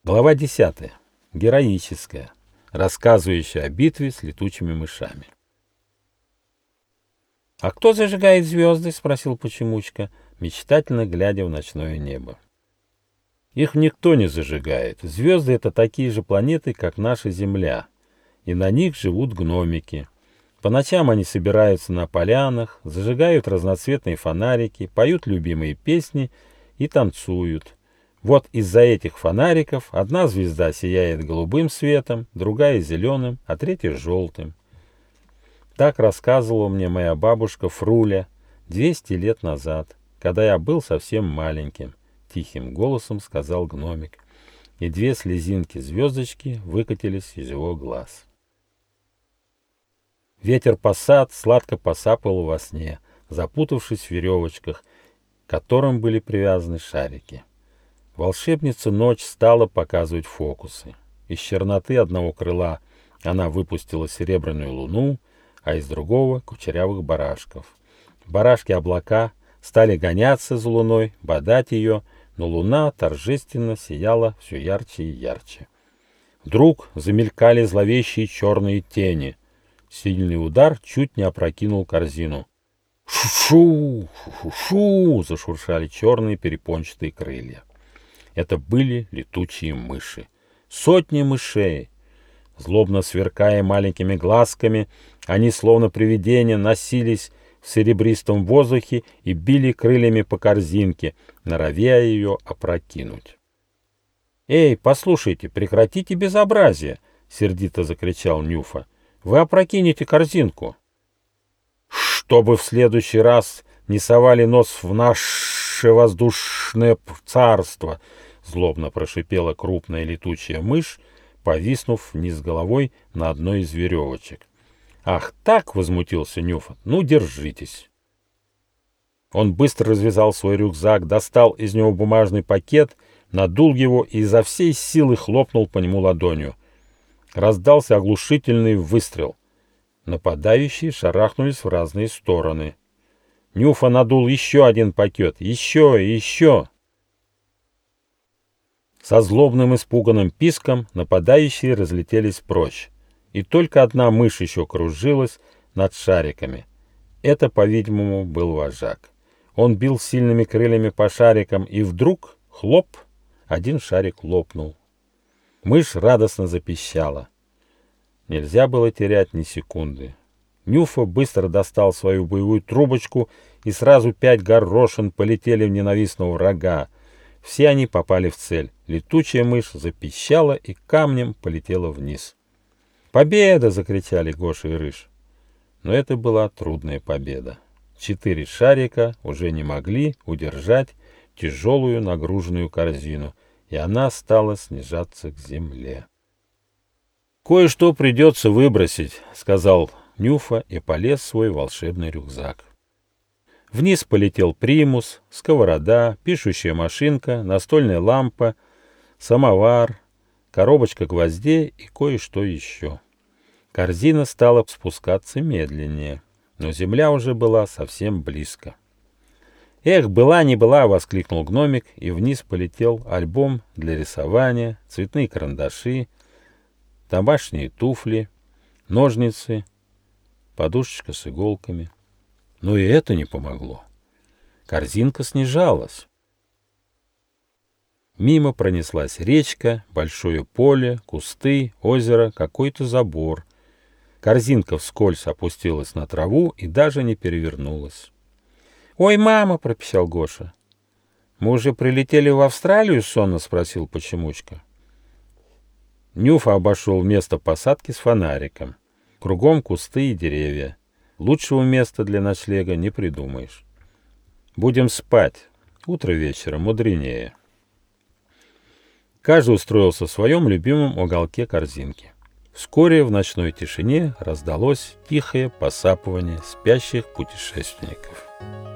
Глава 10. Героическая, рассказывающая о битве с летучими мышами. «А кто зажигает звезды?» — спросил Почемучка, мечтательно глядя в ночное небо. «Их никто не зажигает. Звезды — это такие же планеты, как наша Земля, и на них живут гномики. По ночам они собираются на полянах, зажигают разноцветные фонарики, поют любимые песни и танцуют. Вот из-за этих фонариков одна звезда сияет голубым светом, другая зеленым, а третья желтым. Так рассказывала мне моя бабушка Фруля 200 лет назад, когда я был совсем маленьким», — тихим голосом сказал гномик, и 2 слезинки-звездочки выкатились из его глаз. Ветер посад сладко посапывал во сне, запутавшись в веревочках, к которым были привязаны шарики. Волшебница ночь стала показывать фокусы. Из черноты одного крыла она выпустила серебряную луну, а из другого — кучерявых барашков. Барашки-облака стали гоняться за луной, бодать ее, но луна торжественно сияла все ярче и ярче. Вдруг замелькали зловещие черные тени. Сильный удар чуть не опрокинул корзину. «Шу-шу! Шу-шу!» — зашуршали черные перепончатые крылья. Это были летучие мыши. Сотни мышей. Злобно сверкая маленькими глазками, они, словно привидения, носились в серебристом воздухе и били крыльями по корзинке, норовя ее опрокинуть. «Эй, послушайте, прекратите безобразие!» — сердито закричал Нюфа. «Вы опрокинете корзинку!» «Чтобы в следующий раз не совали нос в наше воздушное царство!» — злобно прошипела крупная летучая мышь, повиснув вниз головой на одной из веревочек. «Ах так!» — возмутился Нюфа. «Ну, держитесь!» Он быстро развязал свой рюкзак, достал из него бумажный пакет, надул его и изо всей силы хлопнул по нему ладонью. Раздался оглушительный выстрел. Нападающие шарахнулись в разные стороны. Нюфа надул еще один пакет, еще и еще. Со злобным испуганным писком нападающие разлетелись прочь, и только одна мышь еще кружилась над шариками. Это, по-видимому, был вожак. Он бил сильными крыльями по шарикам, и вдруг, хлоп, один шарик лопнул. Мышь радостно запищала. Нельзя было терять ни секунды. Нюфа быстро достал свою боевую трубочку, и сразу 5 горошин полетели в ненавистного врага. Все они попали в цель. Летучая мышь запищала и камнем полетела вниз. «Победа!» — закричали Гоша и Рыж. Но это была трудная победа. 4 шарика уже не могли удержать тяжелую нагруженную корзину, и она стала снижаться к земле. «Кое-что придется выбросить», — сказал Нюфа и полез в свой волшебный рюкзак. Вниз полетел примус, сковорода, пишущая машинка, настольная лампа, самовар, коробочка гвоздей и кое-что еще. Корзина стала спускаться медленнее, но земля уже была совсем близко. «Эх, была не была!» — воскликнул гномик, и вниз полетел альбом для рисования, цветные карандаши, домашние туфли, ножницы, подушечка с иголками. Но и это не помогло. Корзинка снижалась. Мимо пронеслась речка, большое поле, кусты, озеро, какой-то забор. Корзинка вскользь опустилась на траву и даже не перевернулась. «Ой, мама!» — пропищал Гоша. «Мы уже прилетели в Австралию?» — сонно спросил Почемучка. Нюфа обошел место посадки с фонариком. Кругом кусты и деревья. Лучшего места для ночлега не придумаешь. Будем спать. Утро вечера мудренее. Каждый устроился в своем любимом уголке корзинки. Вскоре в ночной тишине раздалось тихое посапывание спящих путешественников.